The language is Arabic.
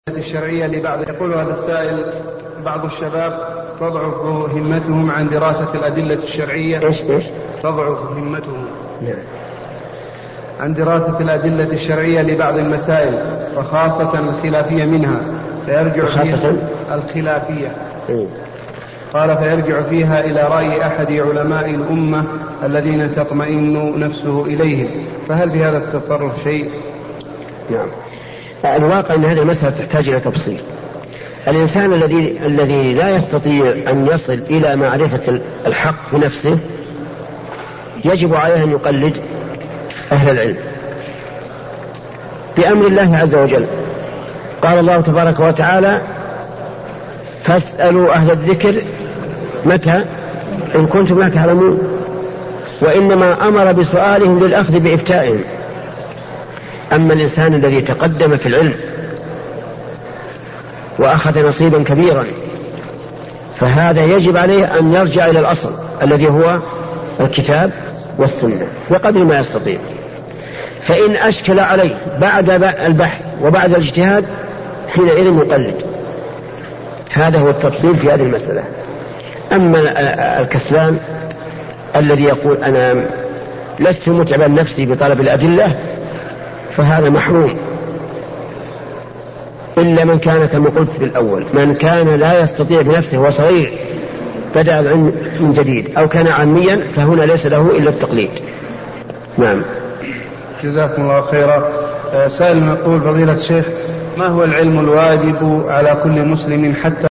الشرعية لبعض. يقول هذا السائل: بعض الشباب تضعف همتهم عن دراسة الأدلة الشرعية. إيش؟ تضعف همتهم نعم. عن دراسة الأدلة الشرعية لبعض المسائل وخاصة الخلافية منها، فيرجع فيها الخلافية. قال فيرجع فيها إلى رأي أحد علماء الأمة الذين تطمئن نفسه إليهم، فهل بهذا التصرف شيء؟ نعم. الواقع أن هذه المسألة تحتاج إلى تفصيل. الإنسان الذي لا يستطيع أن يصل إلى معرفة الحق بنفسه يجب عليه أن يقلد أهل العلم بأمر الله عز وجل. قال الله تبارك وتعالى: فاسألوا أهل الذكر متى إن كنتم لا تعلمون. وإنما أمر بسؤالهم للأخذ بإفتائهم. أما الإنسان الذي تقدم في العلم وأخذ نصيبا كبيرا فهذا يجب عليه أن يرجع إلى الأصل الذي هو الكتاب والسنة بقدر ما يستطيع. فإن أشكل عليه بعد البحث وبعد الاجتهاد حينئذ يقلد. هذا هو التفصيل في هذه المسألة. أما الكسلان الذي يقول أنا لست متعبا نفسي بطلب الأدلة فهذا محروم، إلا من كان كما قلت بالأول، من كان لا يستطيع بنفسه وصغير بدأ العلم من جديد، أو كان عاميا فهنا ليس له إلا التقليد. نعم. جزاكم الله خيرا. سائل يقول: فضيلة الشيخ، ما هو العلم الواجب على كل مسلم حتى